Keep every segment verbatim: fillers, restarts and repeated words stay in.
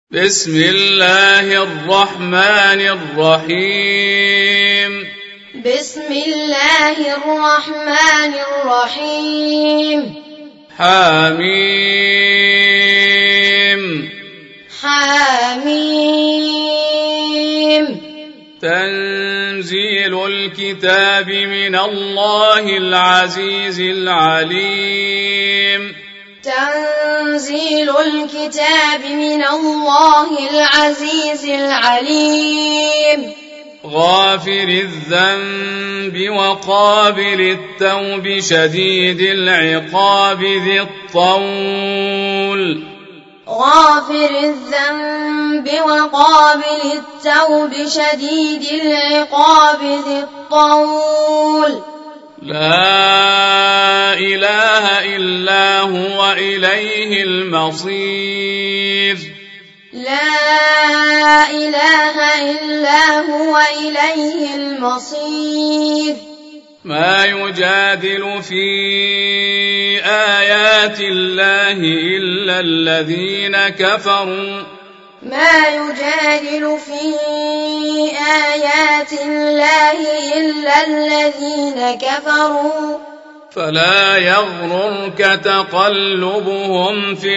بسم الله الرحمن الرحيم بسم الله الرحمن الرحيم حميم حميم تنزيل الكتاب من الله العزيز العليم تنزيل الكتاب من الله العزيز العليم غافر الذنب وقابل التوب شديد العقاب ذي الطول غافر الذنب وقابل التوب شديد العقاب ذي الطول لا إله إلا هو إليه المصير لا إله إلا هو إليه المصير ما يجادل في آيات الله إلا الذين كفروا ما يجادل في آيات الله إلا الذين كفروا فلا يغررك تقلبهم في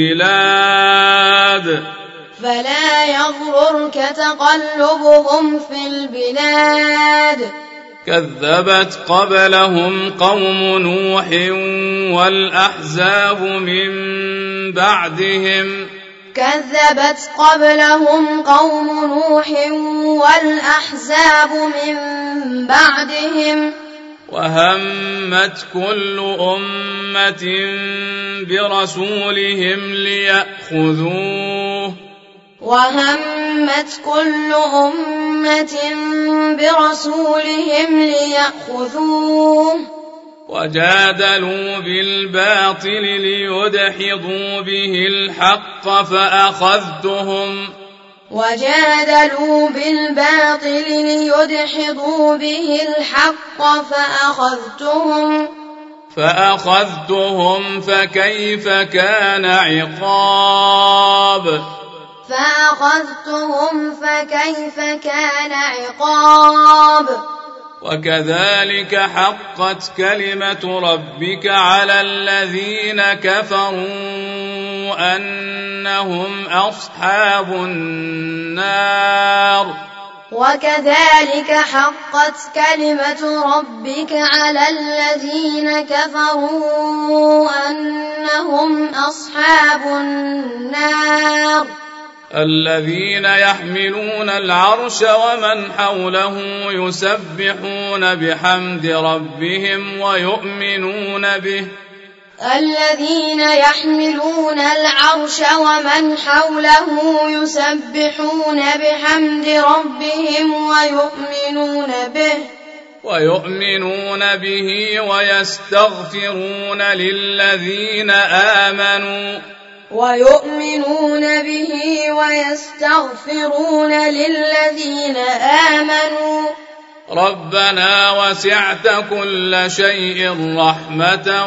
البلاد فلا يغررك تقلبهم في البلاد كذبت قبلهم قوم نوح والأحزاب من بعدهم كذبت قبلهم قوم نوح والأحزاب من بعدهم وهمت كل أمة برسولهم ليأخذوه وهمت كل أمة برسولهم ليأخذوه وجادلوا بالباطل ليدحضوا به الحق فأخذتهم وجادلوا بالباطل ليدحضوا به الحق فأخذتهم فأخذتهم فكيف كان عقاب فأخذتهم فكيف كان عقاب وكذلك حقت كلمة ربك على الذين كفروا أنهم أصحاب النار وكذلك حقت كلمة ربك على الذين كفروا أنهم أصحاب النار الذين يحملون العرش ومن حوله يسبحون بحمد ربهم ويؤمنون به الذين يحملون العرش ومن حوله يسبحون بحمد ربهم ويؤمنون به ويؤمنون به ويستغفرون للذين آمنوا ويؤمنون به ويستغفرون للذين آمنوا ربنا وسعت كل شيء رحمة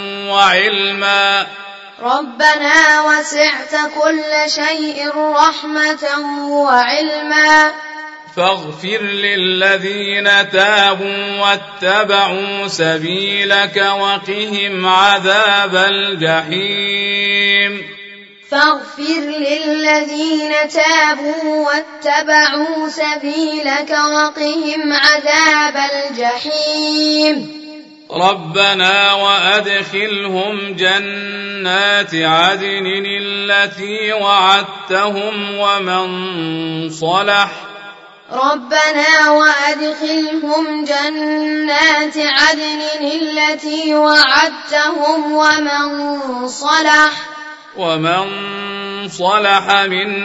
وعلما ربنا وسعت كل شيء رحمة وعلما فاغفر للذين تابوا واتبعوا سبيلك وقهم عذاب الجحيم فاغفر للذين تابوا واتبعوا سبيلك وقهم عذاب الجحيم ربنا وأدخلهم جنات عدن التي وعدتهم ومن صلح ربنا وأدخلهم جنات عدن التي وعدتهم ومن صلح ومن صلح من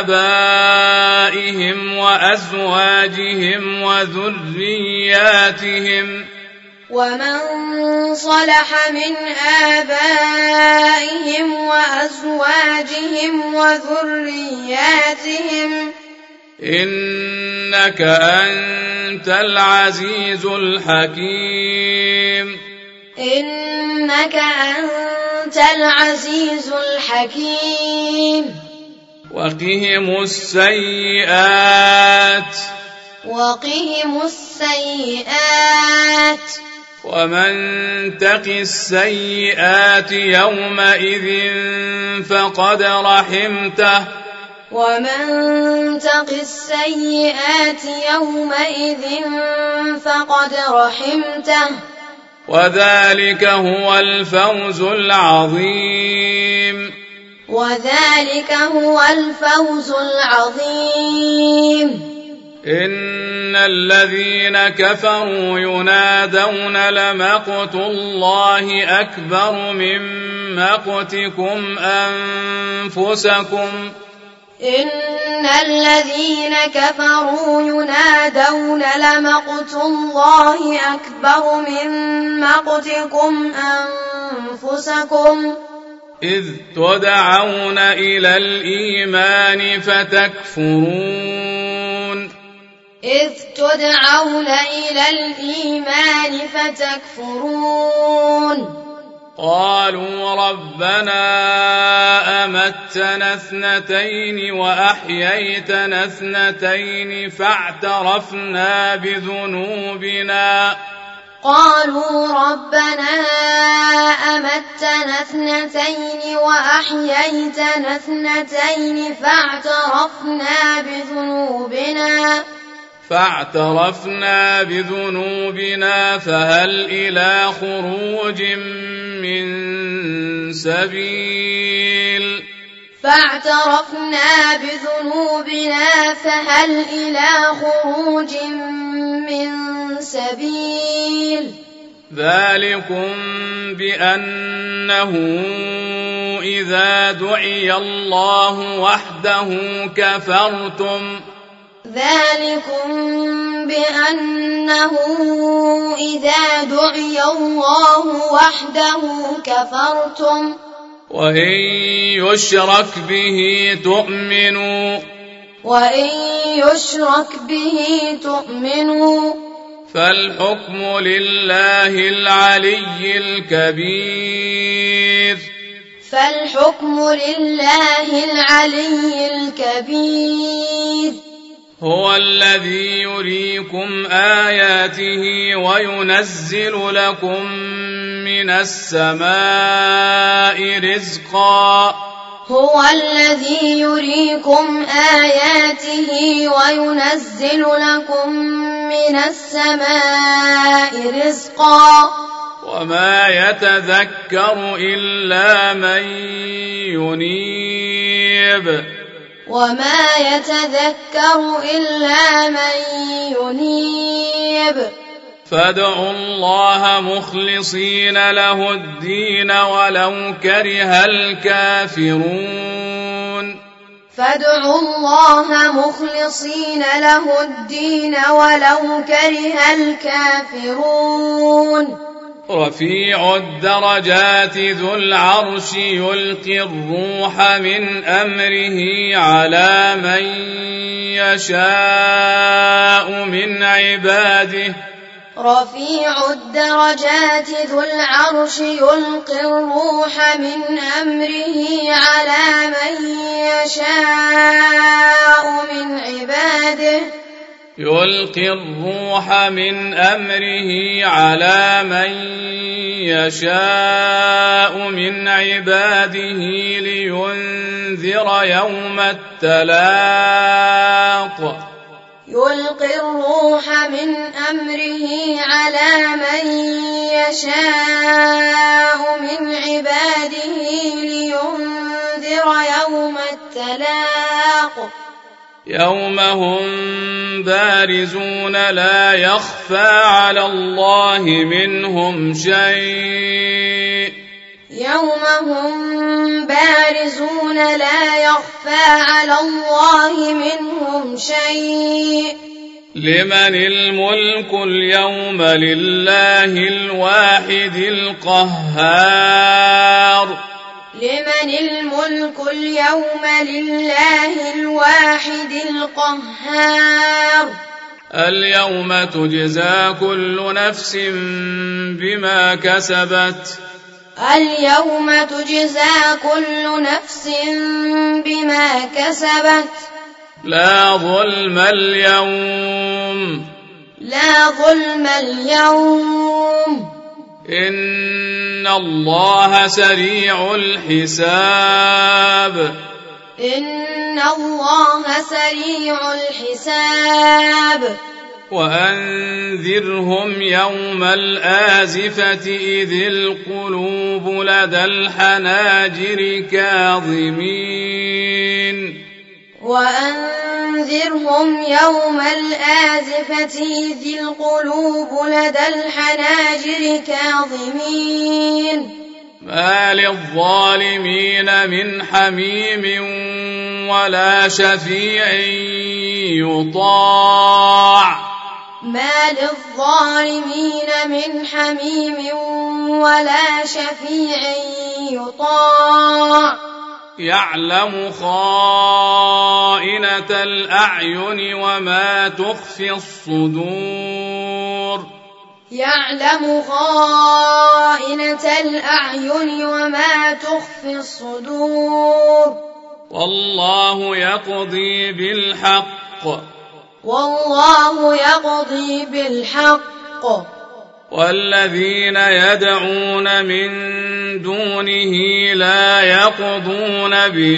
آبائهم وأزواجهم وذرياتهم ومن صلح من آبائهم وأزواجهم وذرياتهم إنك أنت العزيز الحكيم إنك أنت العزيز الحكيم وقهم السيئات وقهم السيئات ومن تق السيئات يومئذ فقد رحمته ومن تق السيئات يومئذ فقد رحمته وذلك هو الفوز العظيم وذلك هو الفوز العظيم إن الذين كفروا ينادون لمقت الله أكبر من مقتكم أنفسكم إن الذين كفروا ينادون لمقت الله أكبر من مقتكم أنفسكم إذ تدعون إلى الإيمان فتكفرون إذ تدعون إلى الإيمان فتكفرون قالوا ربنا أمتنا اثنتين وأحييتنا اثنتين فاعترفنا بذنوبنا قالوا ربنا أمتنا اثنتين وأحييتنا اثنتين فاعترفنا بذنوبنا فاعترفنا بذنوبنا فهل إلى خروج من سبيل فاعترفنا بذنوبنا فهل إلى خروج من سبيل ذلكم بأنه إذا دعي الله وحده كفرتم ذلكم بأنه إذا دعي الله وحده كفرتم وإن يشرك به تؤمنوا وإن يشرك به تؤمنوا فالحكم لله العلي الكبير فالحكم لله العلي الكبير هو الذي يريكم آياته وينزل لكم من السماء رزقا هو الذي يريكم آياته وينزل لكم من السماء رزقا وما يتذكر إلا من ينيب وما يتذكر إلا من ينيب فادعوا الله مخلصين له الدين ولو كره الكافرون فادعوا الله مخلصين له الدين ولو كره الكافرون رفيع الدرجات ذو العرش يلقي الروح من أمره على من يشاء من عباده رفيع الدرجات ذو العرش يلقي الروح من أمره على من يشاء من عباده يلقي الروح من أمره على من يشاء من عباده لينذر يوم التلاق يلقي الروح من أمره على من يشاء من عباده لينذر يوم التلاق يوم هم بارزون لا يخفى على الله منهم شيء يوم هم بارزون لا يخفى على الله منهم شيء لمن الملك اليوم لله الواحد القهار لمن الملك اليوم لله الواحد القهار اليوم تجزى كل نفس بما كسبت اليوم تجزى كل نفس بما كسبت لا ظلم اليوم لا ظلم اليوم إن الله سريع الحساب إن الله سريع الحساب وأنذرهم يوم الآزفة إذ القلوب لدى الحناجر كاظمين وأنذرهم يوم الآزفة إذ القلوب لدى الحناجر كاظمين ما للظالمين من حميم ولا شفيع يطاع ما للظالمين من حميم ولا شفيع يطاع يعلم خائنة الأعين وما تخفي الصدور يعلم خائنة الأعين وما تخفي الصدور والله يقضي بالحق والله يقضي بالحق والذين يدعون من دونه لا يقضون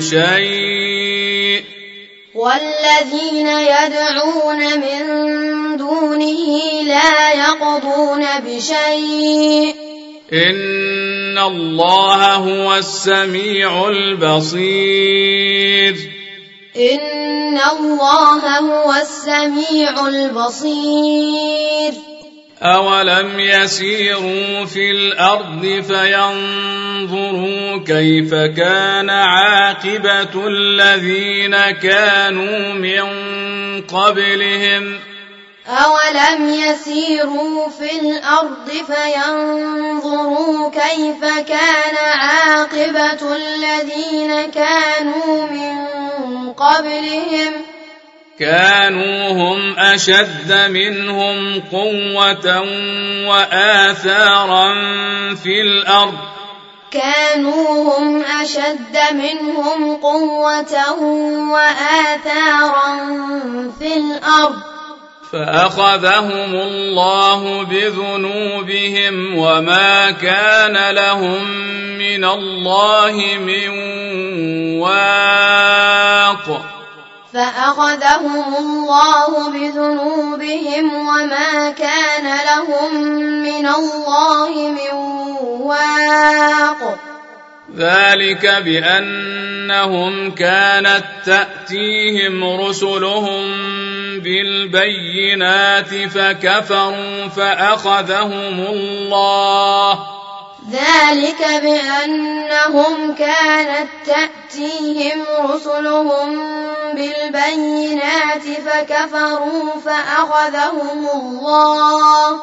بشيء والذين يدعون من دونه لا يقضون بشيء إن الله هو السميع البصير إن الله هو السميع البصير أولم يسيروا في الأرض فينظروا كيف كان عاقبة الذين كانوا من قبلهم أولم يسيروا في الأرض فينظروا كيف كان عاقبة الذين كانوا من قبلهم كانوا هم أشد منهم قوة وآثارا في الأرض كانوا هم أشد منهم قوة وآثارا في الأرض فأخذهم الله بذنوبهم وما كان لهم من الله من واق فأخذهم الله بذنوبهم وما كان لهم من الله من واق ذلك بأنهم كانت تأتيهم رسلهم بالبينات فكفروا فأخذهم الله ذلك بأنهم كانت تأتيهم رسلهم بالبينات فكفروا فأخذهم الله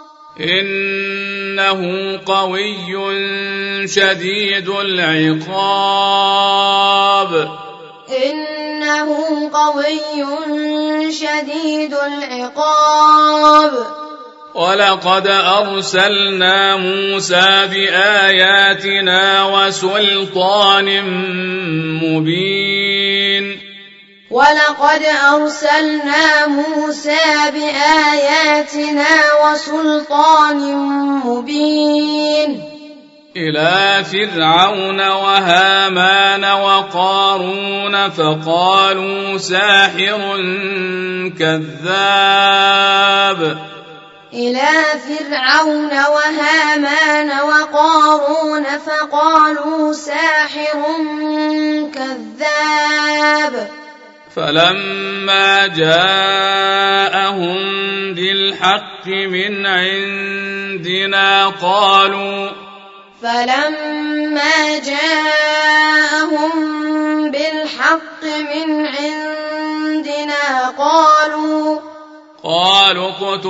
إنه قوي شديد العقاب إنه قوي شديد العقاب ولقد أرسلنا موسى بآياتنا وسلطان مبين ولقد أرسلنا موسى بآياتنا وسلطان مبين إلى فرعون وهامان وقارون فقالوا ساحر كذاب إلى فرعون وهامان وقارون فقالوا ساحر كذاب فلما جاءهم بالحق من عندنا قالوا فلما جاءهم بالحق من عندنا قالوا قالوا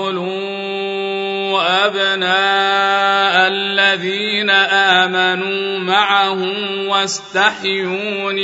اقتلوا أبناء الذين آمنوا معه واستحيوا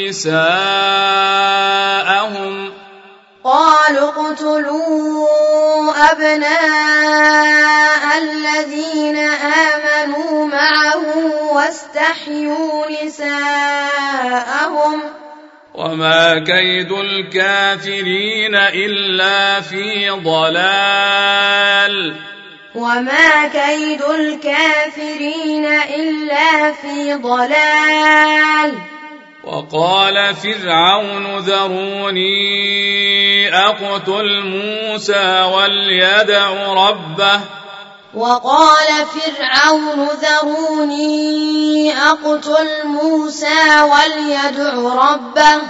نساءهم قالوا اقتلوا أبناء الذين آمنوا معه واستحيوا واستحيوا نساءهم وما كيد الكافرين إلا في ضلال وما كيد الكافرين إلا في ضلال وقال فرعون ذروني أقتل موسى وليدع ربه وقال فرعون ذروني أقتل موسى وليدع ربه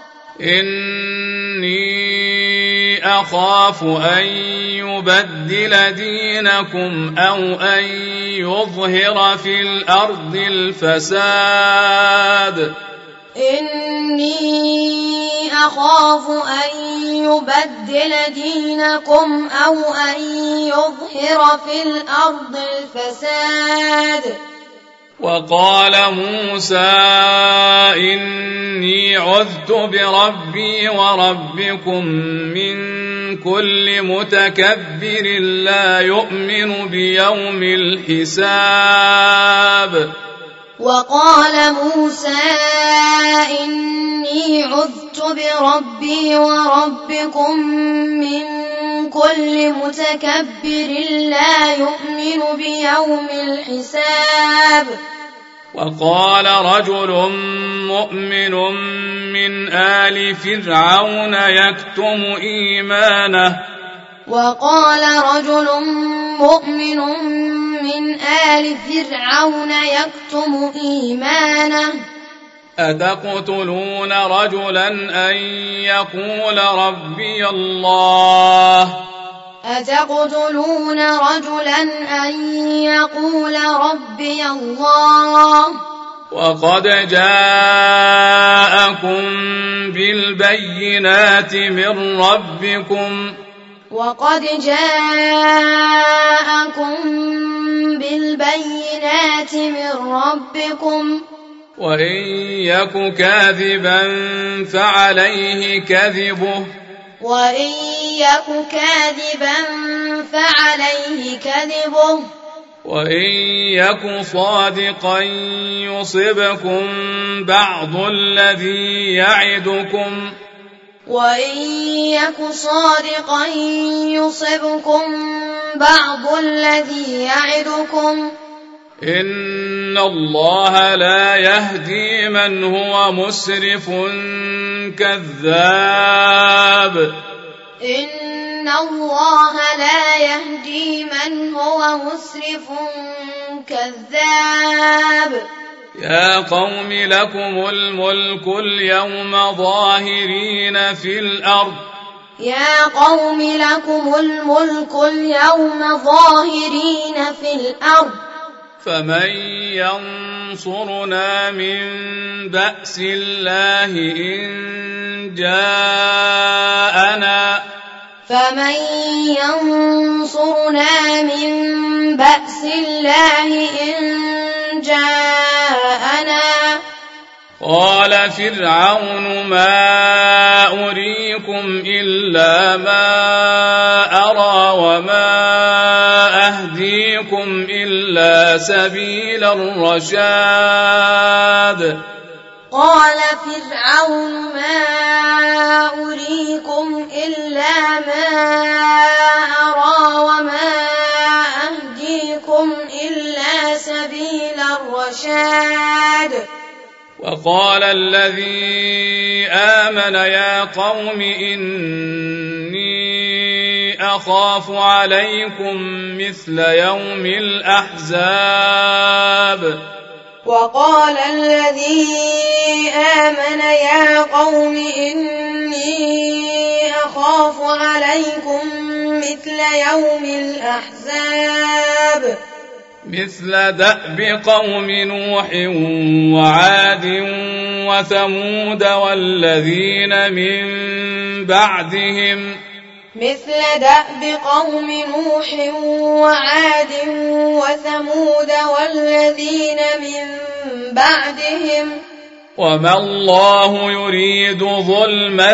إني أخاف أن يبدل دينكم أو أن يظهر في الأرض الفساد إني أخاف أن يبدل دينكم أو أن يظهر في الأرض الفساد وقال موسى إني عذت بربي وربكم من كل متكبر لا يؤمن بيوم الحساب وقال موسى إني عذت بربي وربكم من كل متكبر لا يؤمن بيوم الحساب وقال رجل مؤمن من آل فرعون يكتم إيمانه وقال رجل مؤمن من آل فرعون يكتم إيمانه أتقتلون رجلا أن يقول ربي الله أتقتلون رجلا أن يقول ربي الله وقد جاءكم بالبينات من ربكم وقد جاءكم بالبينات من ربكم وإن يك كاذبا فعليه كذبه وإن يك كاذبا فعليه كذبه وإن يك صادقا يصبكم بعض الذي يعدكم وإن يك صادقا يصبكم بعض الذي يعدكم إن الله لا يهدي من هو مسرف كذاب إن الله لا يهدي من هو مسرف كذاب يا قوم لكم الملك اليوم ظاهرين في الأرض يا قوم لكم الملك اليوم ظاهرين في الأرض فمن ينصرنا من بأس الله إن جاءنا فمن ينصرنا من بأس الله إن جاءنا قال فرعون ما أريكم إلا ما أرى وما أهديكم إلا سبيل الرشاد قال فرعون ما أريكم إلا ما أرى وما أهديكم إلا سبيل الرشاد وقال الذي آمن يا قوم إني أخاف عليكم مثل يوم الأحزاب وقال الذي آمن يا قوم إني أخاف عليكم مثل يوم الأحزاب مثل دأب قوم نوح وعاد وثمود والذين من بعدهم مثل دأب قوم نوح وعاد وثمود والذين من بعدهم وما الله يريد ظلما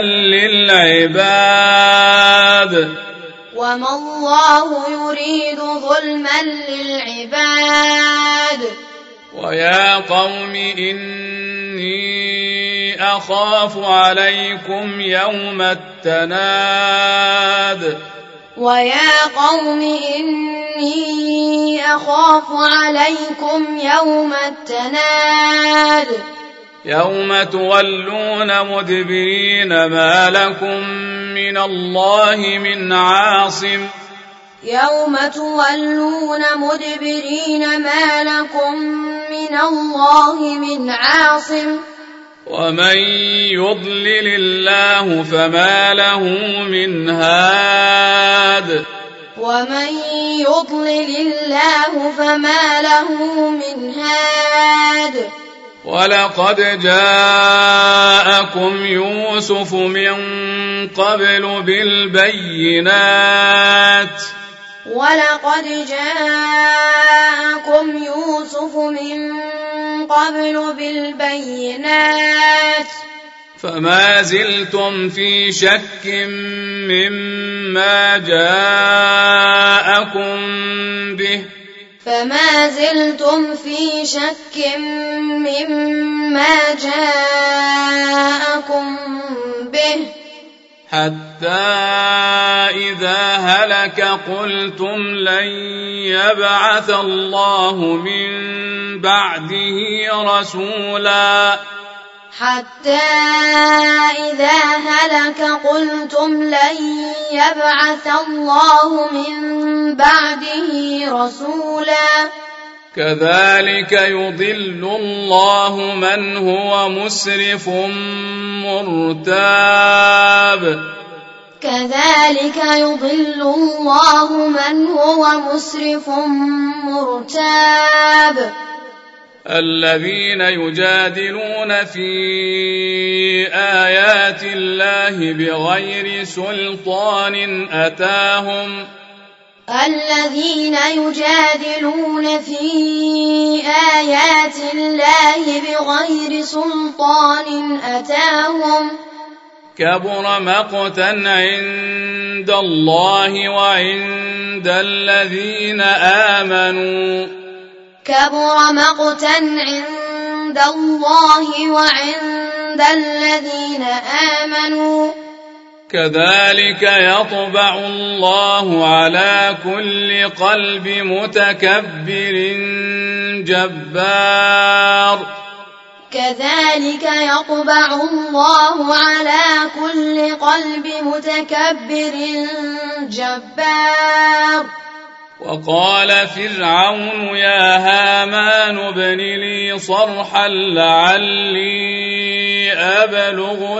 للعباد وما الله يريد ظلما للعباد ويا قوم إني أخاف عليكم يوم التناد ويا قوم إني أخاف عليكم يوم التناد يوم تولون مدبرين ما لكم من الله من عاصم يوم تولون مدبرين ما لكم من الله من عاصم ومن يضلل الله فما له من هاد ومن يضلل الله فما له من هاد ولقد جاءكم يوسف من قبل بالبينات ولقد جاءكم يوسف من قبل بالبينات فما زلتم في شك مما جاءكم به فما زلتم في شك مما جاءكم به حتى إذا هلك قلتم لن يبعث الله من بعده رسولا حتى إذا هلك قلتم لن يبعث الله من بعده رسولا كذلك يضل الله من هو مسرف مرتاب كذلك يضل الله من هو مسرف مرتاب الذين يجادلون في آيات الله بغير سلطان أتاهم الذين يجادلون في آيات الله بغير سلطان أتاهم كبر مقتا عند الله وعند الذين آمنوا كبر مقتا عند الله وعند الذين آمنوا كذلك يطبع الله على كل قلب متكبر جبار كذلك يطبع الله على كل قلب متكبر جبار وقال فرعون يا هامان ابن لي صرحا لعلي أبلغ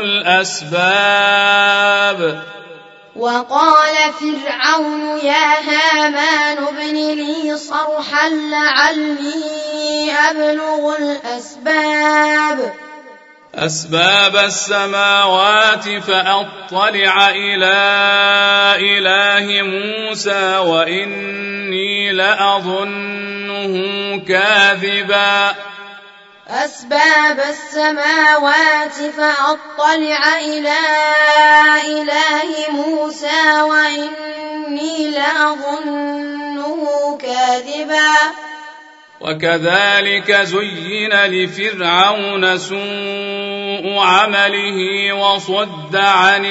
الأسباب وقال فرعون يا هامان ابن لي صرحا لعلي أبلغ الأسباب أسباب السماوات فأطلع إلى إله موسى وإني لأظنه كاذبا أسباب السماوات فأطلع إلى إله موسى وإني لأظنه كاذبا وكذلك زين لفرعون سوء عمله وصد عن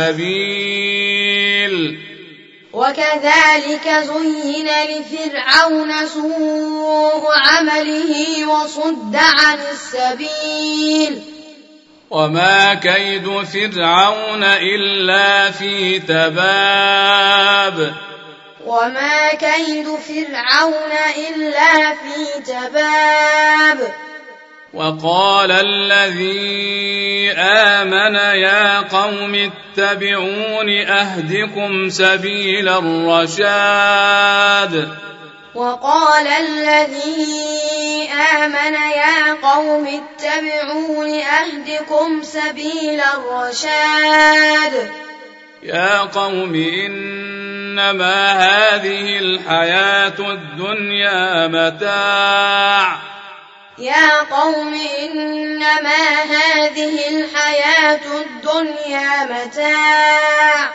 السبيل وكذلك زين لفرعون سوء عمله وصد عن السبيل وما كيد فرعون إلا في تباب وما كيد فرعون إلا في تباب وقال الذي آمن يا قوم اتبعون أهدكم سبيل الرشاد وقال الذي آمن يا قوم اتبعون أهدكم سبيل الرشاد يا قوم إنما هذه الحياة الدنيا متاع يا قوم إنما هذه الحياة الدنيا متاع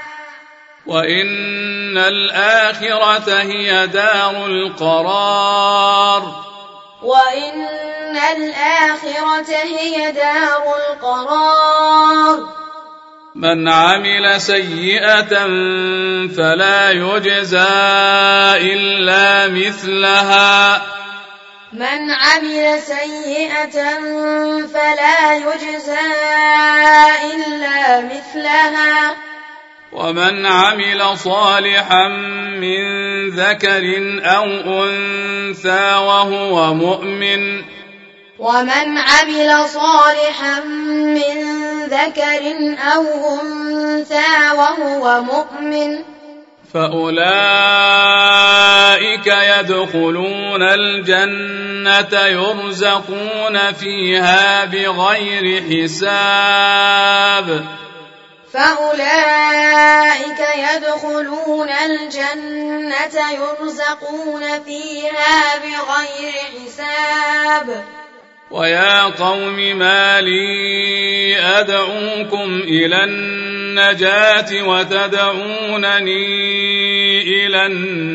وإن الآخرة هي دار القرار وإن الآخرة هي دار القرار من عمل سيئة فلا يجزى إلا مثلها من عمل سيئة فلا يجزى إلا مثلها ومن عمل صالحا من ذكر أو أنثى وهو مؤمن ومن عمل صالحا من ذكر أو أنثى وهو مؤمن فأولئك يدخلون الجنة يرزقون فيها بغير حساب فأولئك يدخلون الجنة يرزقون فيها بغير حساب ويا قوم ما لي أدعوكم إلى النجاة وتدعونني إلى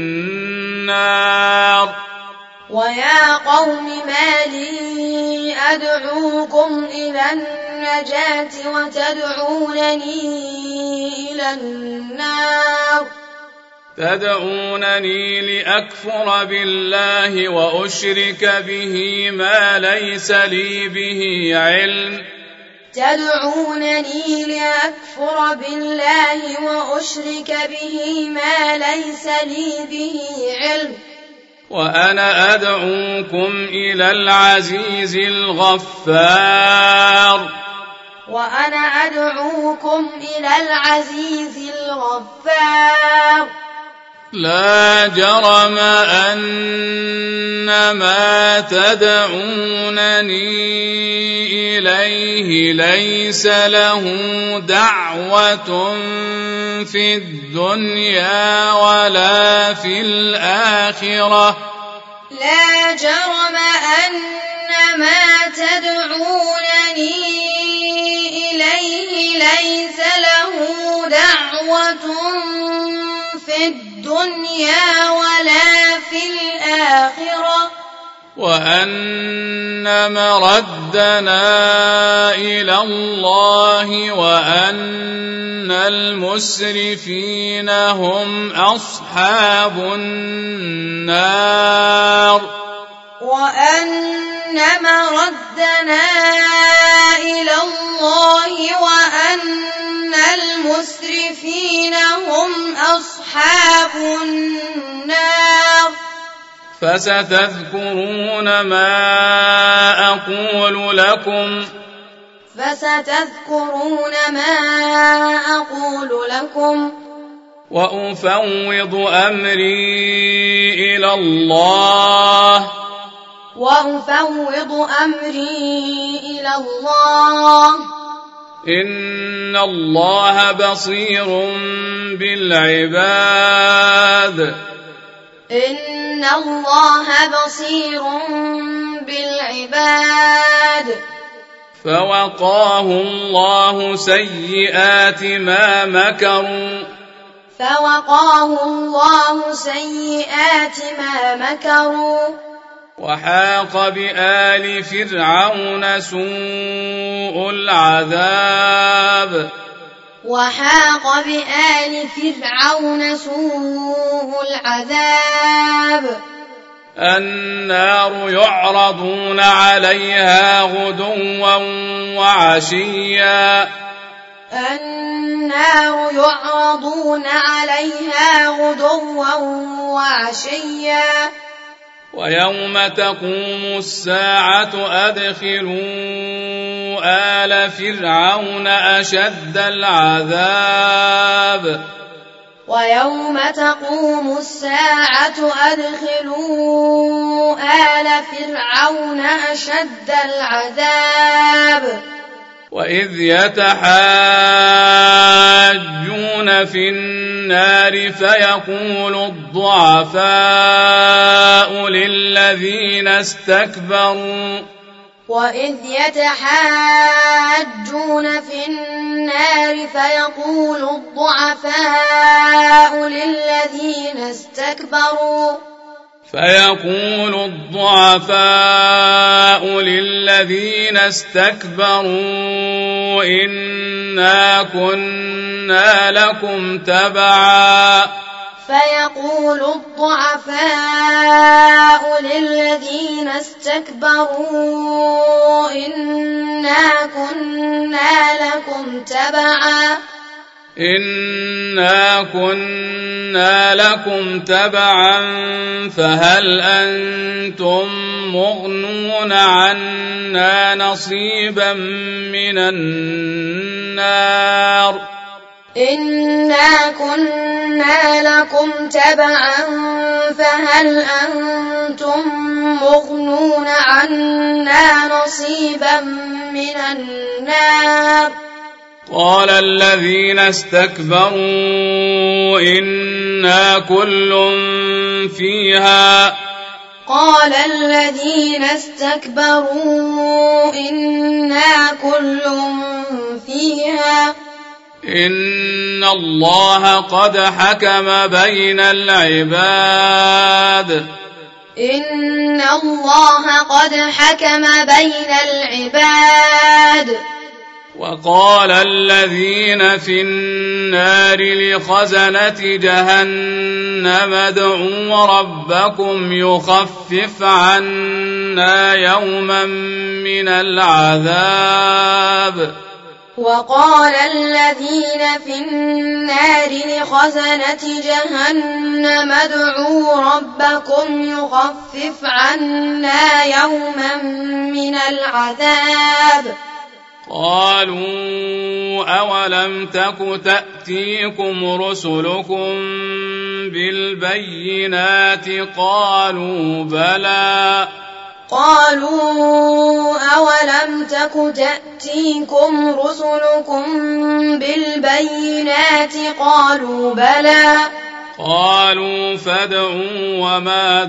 النار ويا قوم ما لي أدعوكم إلى النجاة وتدعونني إلى النار تدعونني لأكفر بالله وأشرك به ما ليس لي به علم تدعونني لأكفر بالله وأشرك به ما ليس لي به علم وأنا أدعوكم إلى العزيز الغفار وأنا أدعوكم إلى العزيز الغفار لا جرم أن ما تدعونني إليه ليس له دعوة في الدنيا ولا في الآخرة لا جرم أن ما تدعونني إليه ليس له دعوة في الدنيا ولا في الآخرة وأن مردنا إلى الله وأن المسرفين هم أصحاب النار وأن مردنا إلى الله وأن المسرفين هم أصحاب النار فستذكرون ما أقول لكم فستذكرون ما أقول لكم وأفوض أمري إلى الله وأفوض أمري إلى الله إن الله بصير بالعباد إن الله بصير بالعباد فوقاه الله سيئات ما مكروا فوقاه الله سيئات ما مكروا وحاق بآل فرعون سوء العذاب وحاق بآل فرعون سوء العذاب النار يعرضون عليها غدوا وعشيا النار يعرضون عليها غدوا وعشيا ويوم تقوم الساعة أدخلوا آل فرعون أشد العذاب ويوم تقوم الساعة أدخلوا آل فرعون أشد العذاب وإذ يتحاجون في النار فيقول الضعفاء للذين استكبروا وإذ يتحاجون في النار فيقول الضعفاء للذين استكبروا فيقول الضعفاء للذين استكبروا إنا كنا لكم تبعا فيقول الضعفاء للذين استكبروا إنا كنا لكم تبعا إنا كنا لكم تبعا فهل أنتم مغنون عنا نصيبا من النار إنا كنا لكم تبعا فهل أنتم مغنون عنا نصيبا من النار قال الذين استكبروا إنا كل فيها قال الذين استكبروا إنا كل فيها إن الله قد حكم بين العباد إن الله قد حكم بين العباد وقال الذين في النار لخزنة جهنم ادعوا ربكم يخفف عنا يوما من العذاب وقال الذين في النار لخزنة جهنم ادعوا ربكم يخفف عنا يوما من العذاب قالوا أولم تك تأتيكم رسلكم بالبينات قالوا بلى قالوا أولم تك تأتيكم رسلكم بالبينات قالوا بلى قالوا فادعوا وما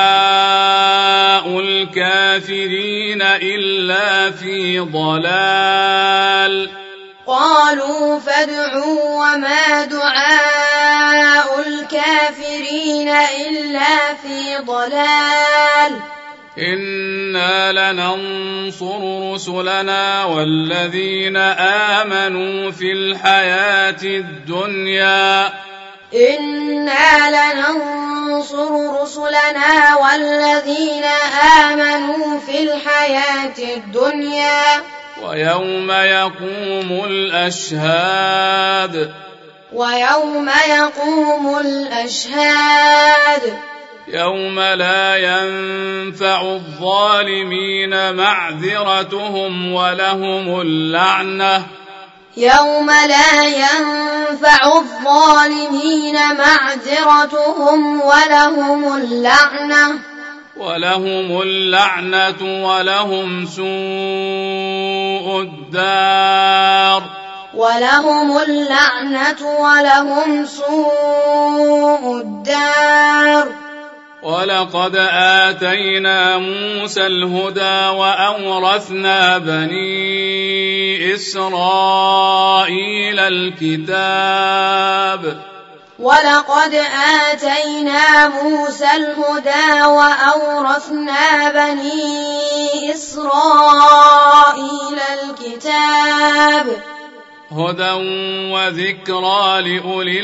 دعاء الكافرين إلا في ضلال قالوا فادعوا وما دعاء الكافرين إلا في ضلال إنا لننصر رسلنا والذين آمنوا في الحياة الدنيا إنا لننصر رسلنا والذين آمنوا في الحياة الدنيا ويوم يقوم الأشهاد ويوم يقوم الأشهاد يوم لا ينفع الظالمين معذرتهم ولهم اللعنة يوم لا ينفع الظالمين معذرتهم ولهم اللعنة ولهم اللعنة ولهم سوء الدار ولهم اللعنة ولهم سوء الدار ولقد آتينا موسى الهدى وأورثنا بني إسرائيل الكتاب ولقد آتينا موسى الهدى وأورثنا بني إسرائيل الكتاب هدى وذكرى لأولي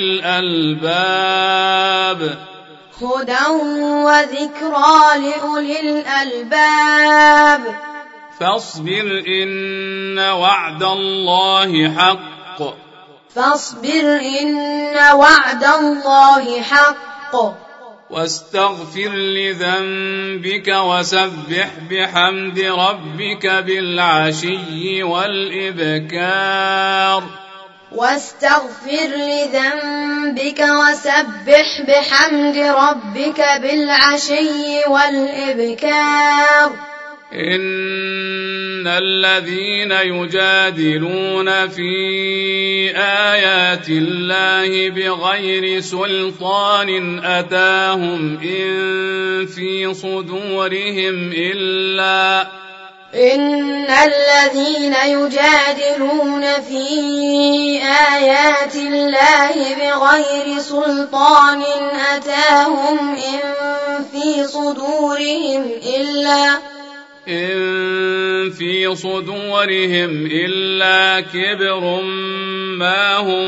الألباب هدى وذكرى لأولي الألباب فاصبر إن وعد الله حق فاصبر إن وعد الله حق واستغفر لذنبك وسبح بحمد ربك بالعشي والإبكار واستغفر لذنبك وسبح بحمد ربك بالعشي والإبكار إن الذين يجادلون في آيات الله بغير سلطان أتاهم إن في صدورهم إلا إن الذين يجادلون في آيات الله بغير سلطان أتاهم إن في صدورهم إلا إن في صدورهم إلا كبر ما هم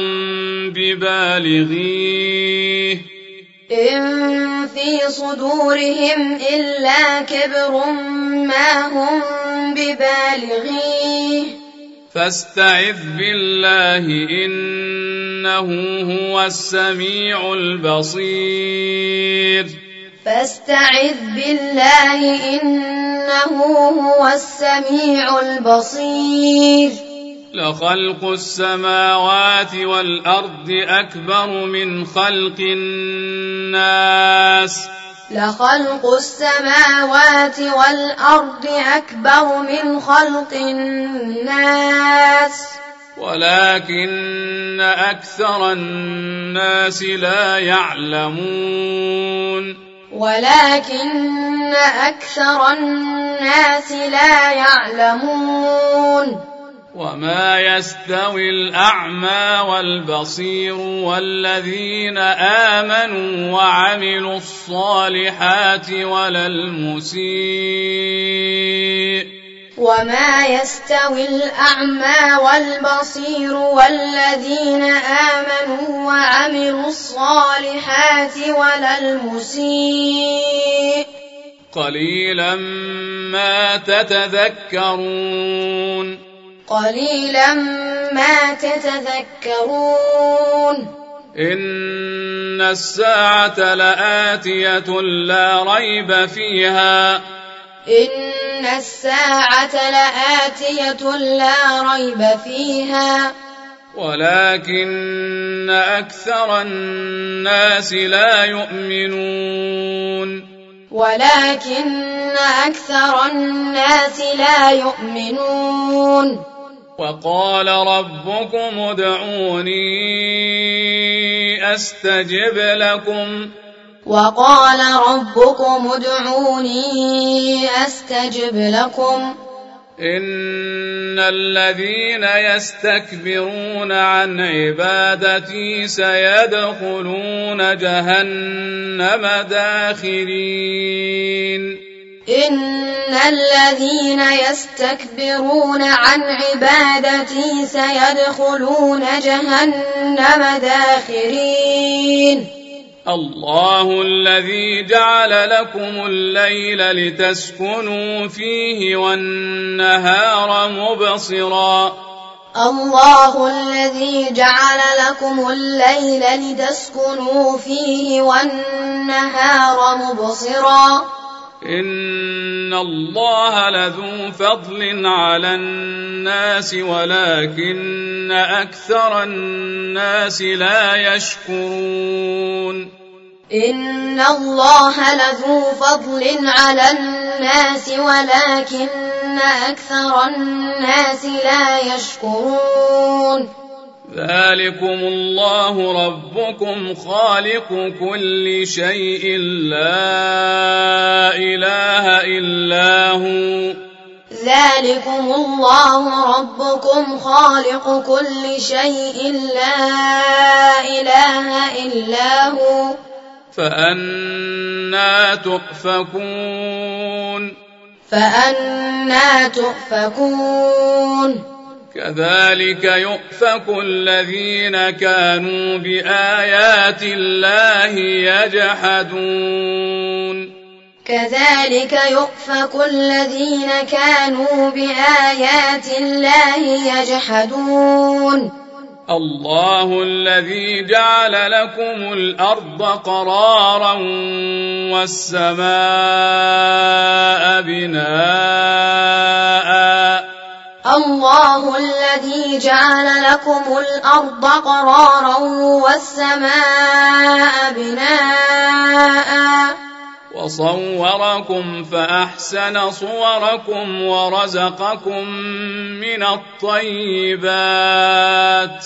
ببالغيه إن في صدورهم إلا كبر ما هم ببالغيه فاستعذ بالله إنه هو السميع البصير فاستعذ بالله إنه هو السميع البصير لخلق السماوات والأرض أكبر من خلق الناس لخلق السماوات والأرض أكبر من خلق الناس ولكن أكثر الناس لا يعلمون ولكن أكثر الناس لا يعلمون وما يستوي الأعمى والبصير والذين آمنوا وعملوا الصالحات ولا المسيء وما يستوي الأعمى والبصير والذين آمنوا وعملوا الصالحات ولا المسيء قليلا ما تتذكرون قليلا ما تتذكرون إن الساعة لآتية لا ريب فيها إن الساعة لآتية لا ريب فيها ولكن أكثر الناس لا يؤمنون ولكن أكثر الناس لا يؤمنون وقال ربكم ادعوني أستجب لكم وقال ربكم ادعوني أستجب لكم إن الذين يستكبرون عن عبادتي سيدخلون جهنم داخرين إن الذين يستكبرون عن عبادتي سيدخلون جهنم داخرين الله الذي جعل لكم الليل لتسكنوا فيه والنهار مبصرا الله الذي جعل لكم الليل لتسكنوا فيه والنهار مبصرا إن الله لذو فضل على الناس ولكن أكثر الناس لا يشكرون إن الله لذو فضل على الناس ولكن أكثر الناس لا يشكرون ذلكم الله ربكم خالق كل شيء لا إله إلا هو ذلكم الله ربكم خالق كل شيء لا إله إلا هو فأنى تؤفكون فأنى تؤفكون كذلك يؤفك الذين كانوا بآيات الله يجحدون كذلك يؤفك الذين كانوا بآيات الله يجحدون الله الذي جعل لكم الأرض قرارا والسماء بناء الله الذي جعل لكم الأرض قرارا والسماء بناء وصوركم فأحسن صوركم ورزقكم من الطيبات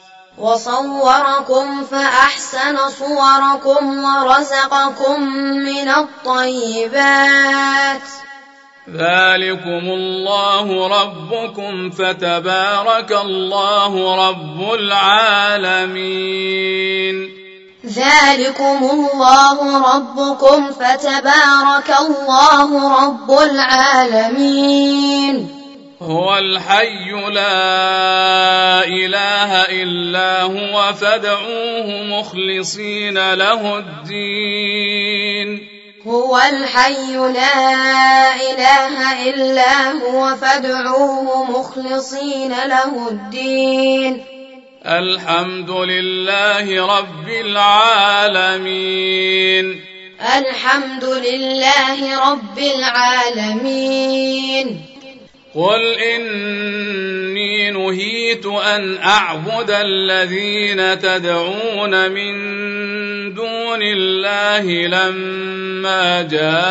وصوركم فأحسن صوركم ورزقكم من الطيبات ذلكم الله ربكم فتبارك الله رب العالمين ذلكم الله ربكم فتبارك الله رب العالمين هو الحي لا إله إلا هو فادعوه مخلصين له الدين هو الحي لا إله إلا هو فادعوه مخلصين له الدين الحمد لله رب العالمين الحمد لله رب العالمين قل إني نهيت أن أعبد الذين تدعون من دون الله لما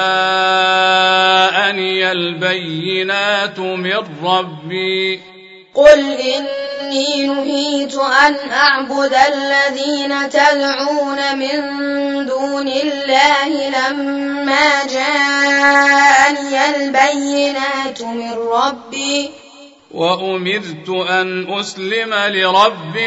جاءني البينات من ربي قل إني نهيت أن أعبد الذين تدعون من دون الله لما جاءني البينات من ربي وأمرت أن أسلم لرب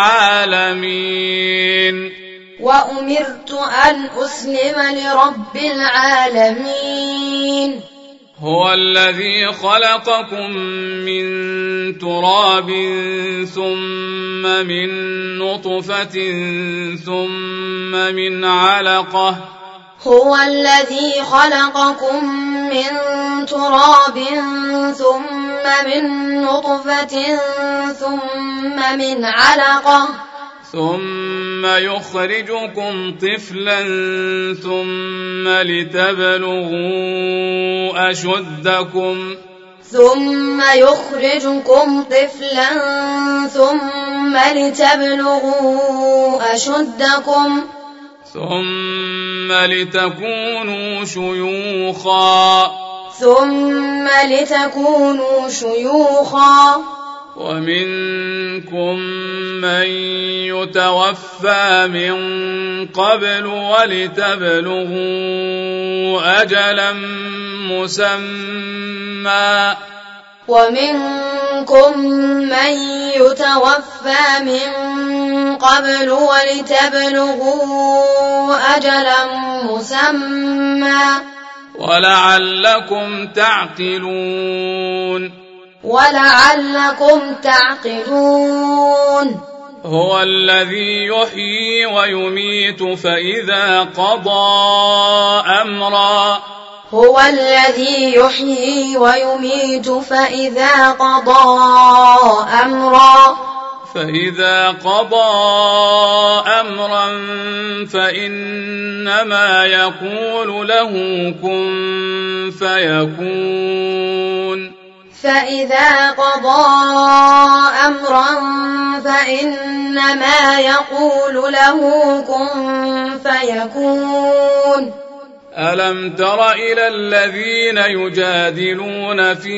العالمين وأمرت أن أسلم لرب العالمين هو الذي خلقكم من تراب ثم من نطفة ثم من علقة هو الذي خلقكم من تراب ثم من نطفة ثم من علقة ثم يخرجكم طفلا ثم لتبلغوا أشدكم ثم يخرجكم طفلا ثم لتبلغوا أشدكم ثم لتكونوا شيوخا ثم لتكونوا شيوخا ومنكم من يتوفى من قبل ولتبلغوا أجلا مسمى ومنكم من يتوفى من قبل ولتبلغوا أجلا مسمى ولعلكم تعقلون ولعلكم تعقلون هو الذي يحيي ويميت فإذا قضى أمرا هو الذي يحيي ويميت فإذا قضى أمرا فإذا قضى أمرا فإنما يقول له كن فيكون فإذا قضى أمرا فإنما يقول له كن فيكون ألم تر إلى الذين يجادلون في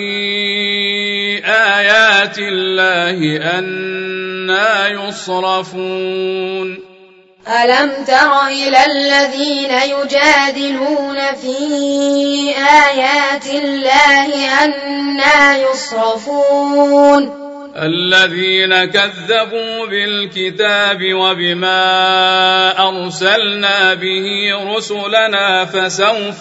آيات الله أنى يصرفون ألم تر إلى الذين يجادلون في آيات الله أنى يصرفون الذين كذبوا بالكتاب وبما أرسلنا به رسلنا فسوف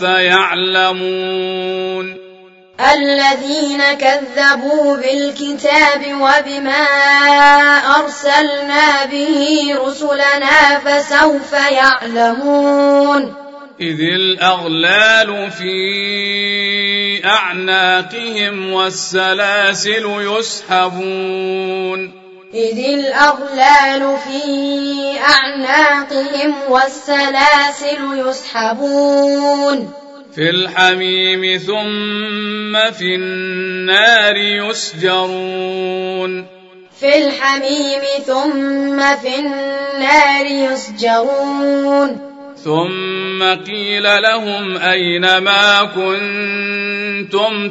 يعلمون الذين كذبوا بالكتاب وبما أرسلنا به رسلنا فسوف يعلمون إذ الأغلال في أعناقهم والسلاسل يسحبون إذ الأغلال في أعناقهم والسلاسل يسحبون في الحميم ثم في النار يسجرون في الحميم ثم في النار يسجرون ثم قيل لهم أين ما كنتم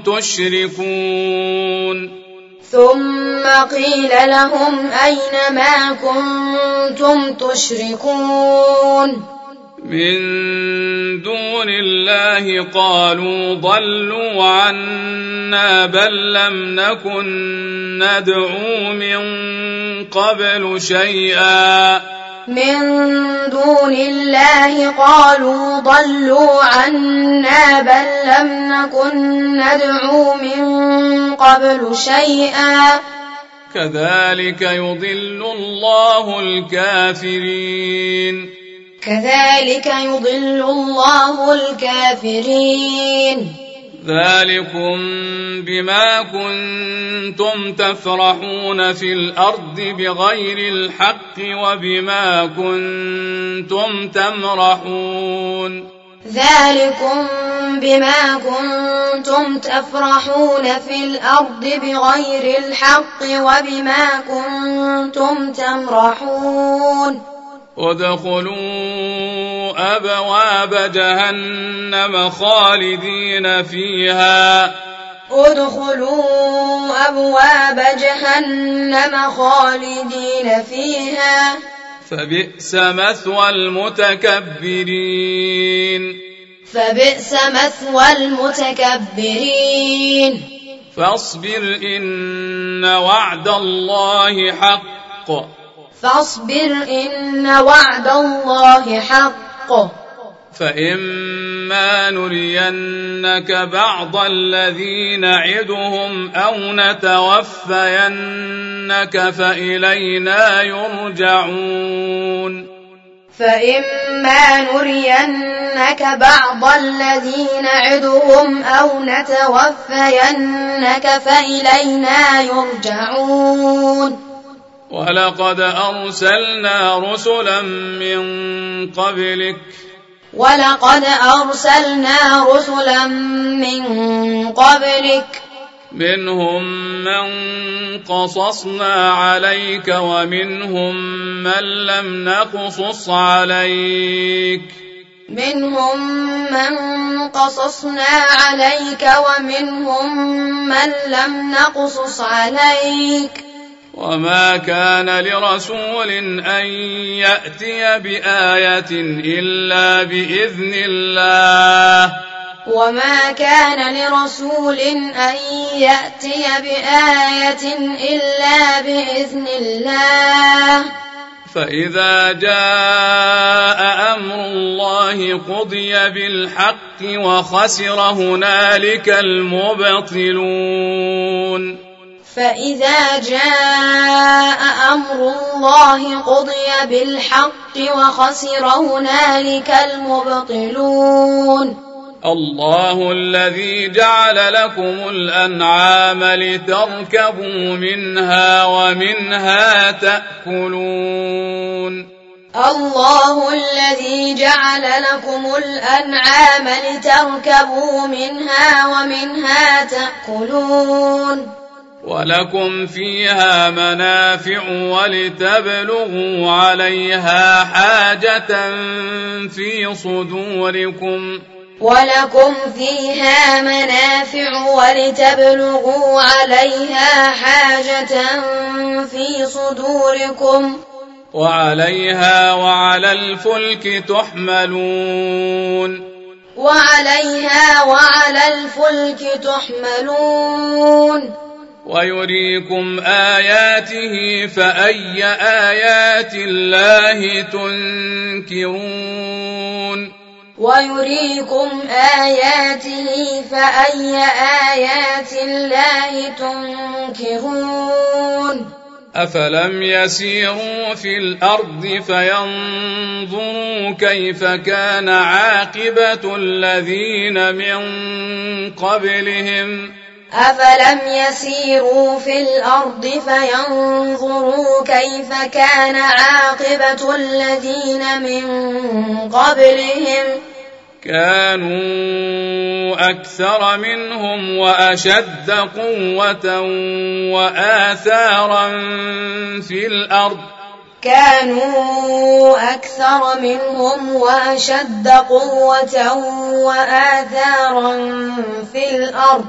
تشركون ثم قيل لهم أين ما كنتم تشركون من دون الله قالوا ضلوا عنا بل لم نكن ندعو من قبل شيئا من دون الله قالوا ضلوا عنا بل لم نكن ندعو من قبل شيئا كذلك يضل الله الكافرين كذلك يضل الله الكافرين ذلكم بما كنتم تفرحون في الأرض بغير الحق وبما كنتم تمرحون ذلكم بما كنتم تفرحون في الأرض بغير الحق وبما كنتم تمرحون ادخلوا أبواب جهنم خالدين فيها ادخلوا أبواب جهنم خالدين فيها فبئس مثوى المتكبرين فبئس مثوى المتكبرين فاصبر إن وعد الله حق فاصبر إن وعد الله حق فإما نرينك بعض الذي نعدهم أو نتوفينك فإلينا يرجعون فإما نرينك بعض الذي نعدهم أو نتوفينك فإلينا يرجعون ولقد أرسلنا رسلا من قبلك ولقد أرسلنا رسلا من قبلك منهم من قصصنا عليك ومنهم من لم نقصص عليك منهم من قصصنا عليك ومنهم من لم نقصص عليك وما كان لرسول أن يأتي بآية إلا بإذن الله وما كان لرسول أن يأتي بآية إلا بإذن الله فإذا جاء أمر الله قضي بالحق وخسر هنالك المبطلون فإذا جاء أمر الله قضي بالحق وخسر هنالك المبطلون الله الذي جعل لكم الأنعام لتركبوا منها ومنها تأكلون الله الذي جعل لكم الأنعام لتركبوا منها ومنها تأكلون ولكم فيها منافع ولتبلغوا عليها حاجة في صدوركم ولكم فيها منافع ولتبلغوا عليها حاجة في صدوركم وعليها وعلى الفلك تحملون وعليها وعلى الفلك تحملون ويريكم آياته فأي آيات الله تنكرون ويريكم آياته فأي آيات الله تنكرون أفلم يسيروا في الأرض فينظروا كيف كان عاقبة الذين من قبلهم أفلم يسيروا في الأرض فينظروا كيف كان عاقبة الذين من قبلهم كانوا أكثر منهم وأشد قوة وآثارا في الأرض كانوا أكثر منهم وأشد قوة وآثارا في الأرض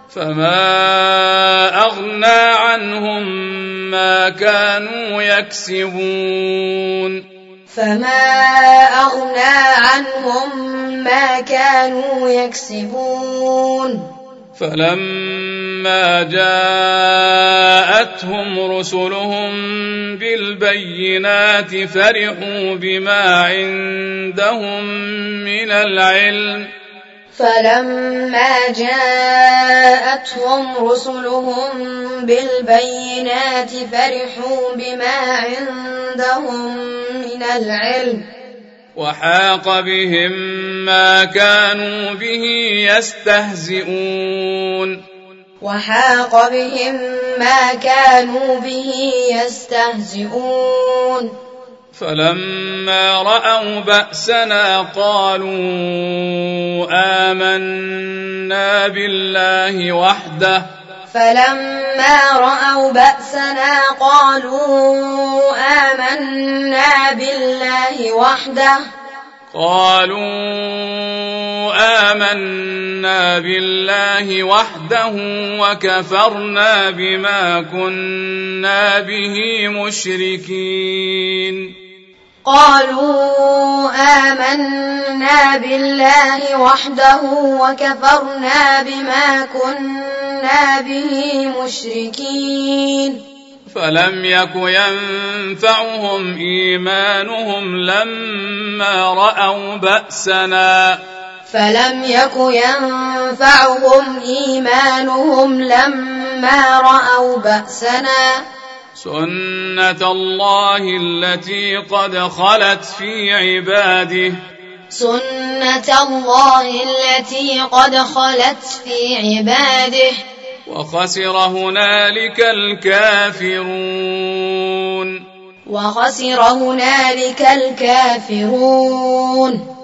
فما أغنى عنهم ما كانوا يكسبون فما أغنى عنهم ما كانوا يكسبون فلما جاءتهم رسلهم بالبينات فرحوا بما عندهم من العلم فلما جاءتهم رسلهم بالبينات فرحوا بما عندهم من العلم وحاق بهم ما كانوا به يستهزئون وحاق بهم ما كانوا به يستهزئون فلما رأوا بأسنا قالوا آمنا بالله وحده فلما رأوا بأسنا قالوا آمنا بالله وحده قالوا آمنا بالله وحده وكفرنا بما كنا به مشركين قالوا آمنا بالله وحده وكفرنا بما كنا به مشركين فلم يك ينفعهم إيمانهم لما رأوا بأسنا فلم يك ينفعهم إيمانهم لما رأوا بأسنا سنة الله التي قد خلت في عباده سنة الله التي قد خلت في عباده وخسر هنالك الكافرون وخسر هنالك الكافرون